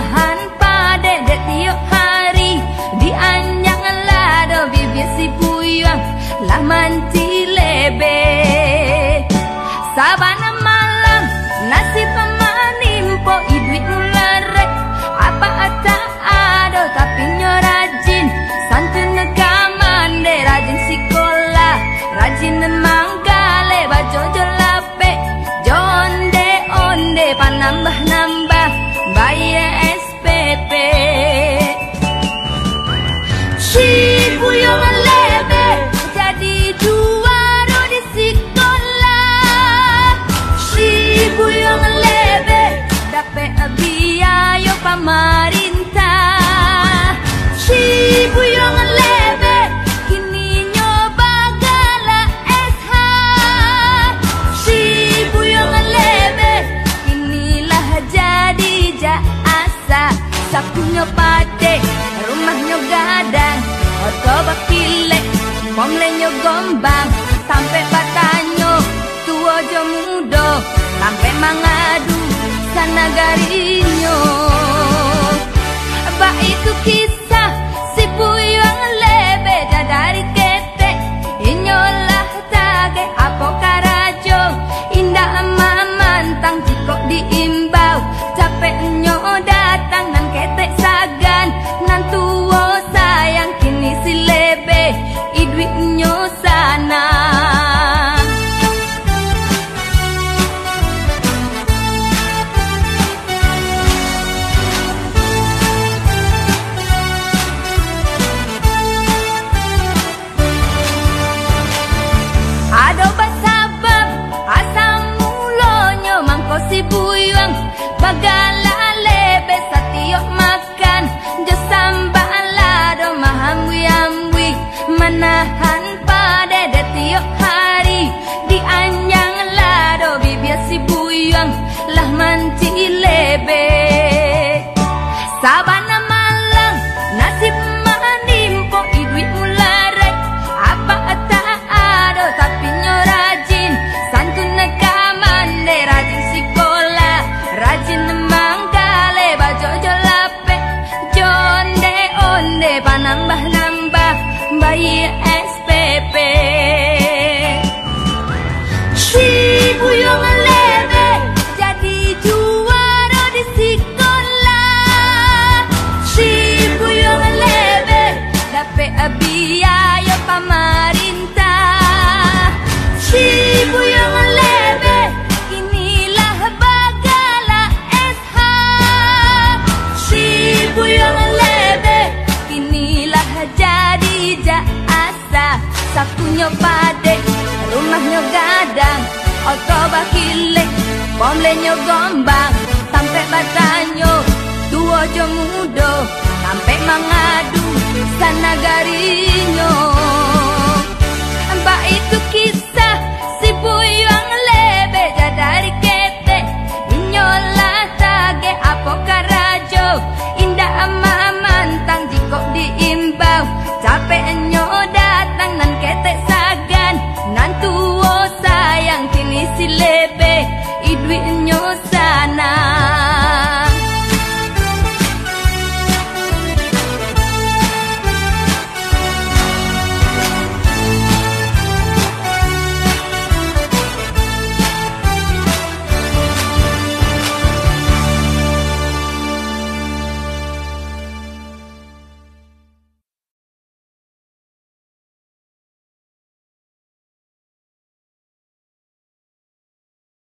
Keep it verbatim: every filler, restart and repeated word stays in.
Menahan pada dek tiap hari di anjang lado bibir si buyang lah manti lebe. Sabana malam nasib menimpo iduit mularek apa tak ada tapi nyo rajin santun nekamande rajin sekolah rajin manggale bajo jolape jonde onde panambah nambah bayar S P P. Si buyang lebe jadi juara di sekolah. Si buyang lebe dapat biaya pemerintah. Si buyang lebe kini nyoba gala S H. Si buyang lebe inilah jadi jasa. Sakunya pade rumahnya gadang oto bakilek pomlenyo gombang sampai batanyo tua jo mudo sampai mangadu sanagarinyo. Ba itu kisah si buyang lebe dari ketek inyolah tage apo karajo indah mamantang jikok diimbau capek nyo datang nan ketek sagan nan tuwo sayang kini si lebe iduit nyo sana. Ado basabab asam mulonyo mangko si buyang bagala lebe satiok makan jo sambalado mahamwi-amwi menahan pada detiok hari di anjang lado bibir si buyang lah manci lebe. Sabana malang nasib menimpo iduit mularek apa tak ada tapi nyo rajin santun nekamande rajin sekolah rajin manggale bajo jolape jonde onde panambah nambah bayi S P P. Si buyang lebe jadi juara di sekolah. Si buyang lebe dapat biaya pemerintah. Si buyang lebe inilah bagala S H. Si buyang lebe inilah jadi jasa. Sakunya pade rumahnya gadang oto bakilek pomlenyo gombang sampai batanyo tua jo mudo sampai mangadu sanagarinyo. Ba itu kisah si buyang lebe dari ketek inyolah tage apo karajo indah mamantang jikok diimbau capek nyo datang nan ketek sagan nan tuwo sayang kini si lebe